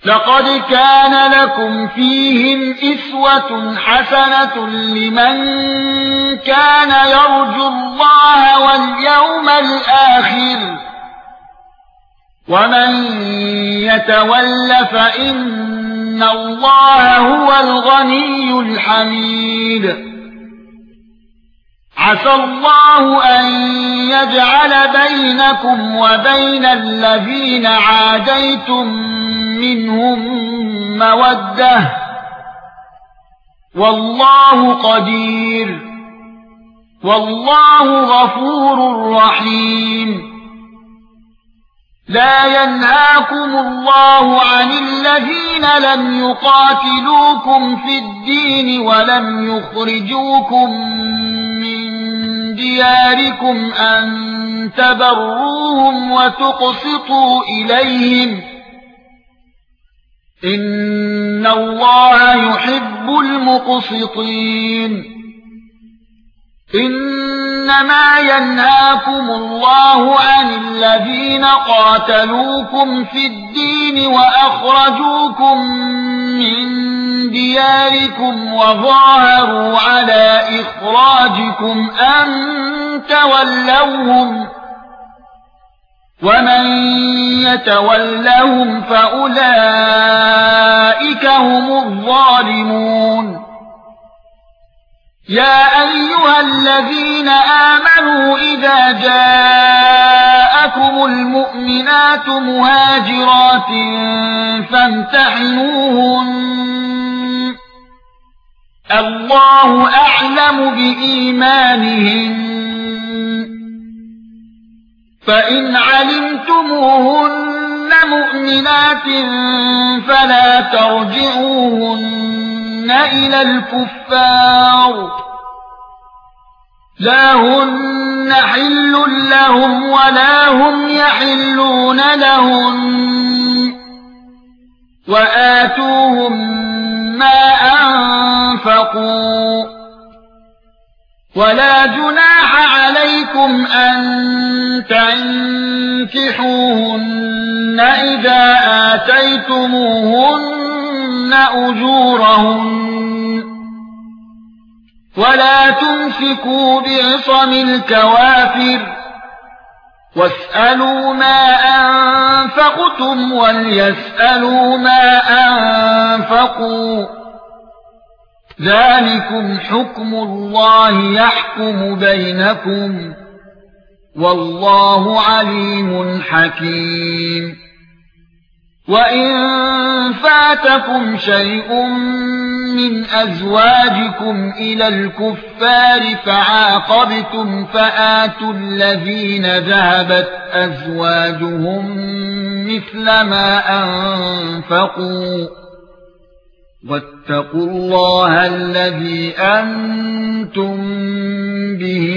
لقد كان لكم فيهم أسوة حسنة لمن كان يرجو الله واليوم الآخر ومن يتول فإن الله هو الغني الحميد عسى الله أن يجعل بينكم وبين الذين عاديتم منهم مودة والله قدير والله غفور رحيم لا ينهاكم الله عن الذين لم يقاتلوكم في الدين ولم يخرجوكم من دياركم أن تبروهم وتقسطوا إليهم إن الله يحب المقسطين إنما ينهاكم الله عن الذين قاتلوكم في الدين وأخرجوكم من دياركم وظاهروا على إخراجكم أن تولوهم ومن يتولهم فأولئك هم الظالمون يا أيها الذين آمنوا إذا جاءكم المؤمنات مهاجرات فامتحنوهن الله أعلم بإيمانهن فإن علمتموهن مؤمنات فلا ترجعوهن إلى الكفار لا هن حل لهم ولا هم يحلون لهن وآتوهم ما أنفقوا ولا جناح عليكم أن تنكحوهن إذا آتيتموهن أجورهن ولا تمسكوا بعصم الكوافر واسألوا ما أنفقتم وليسألوا ما أنفقوا ذلكم حكم الله يحكم بينكم والله عليم حكيم وإن فاتكم شيء من أزواجكم إلى الكفار فعاقبتم فآتوا الذين ذهبت أزواجهم مثل ما أنفقوا واتقوا الله الذي أنتم به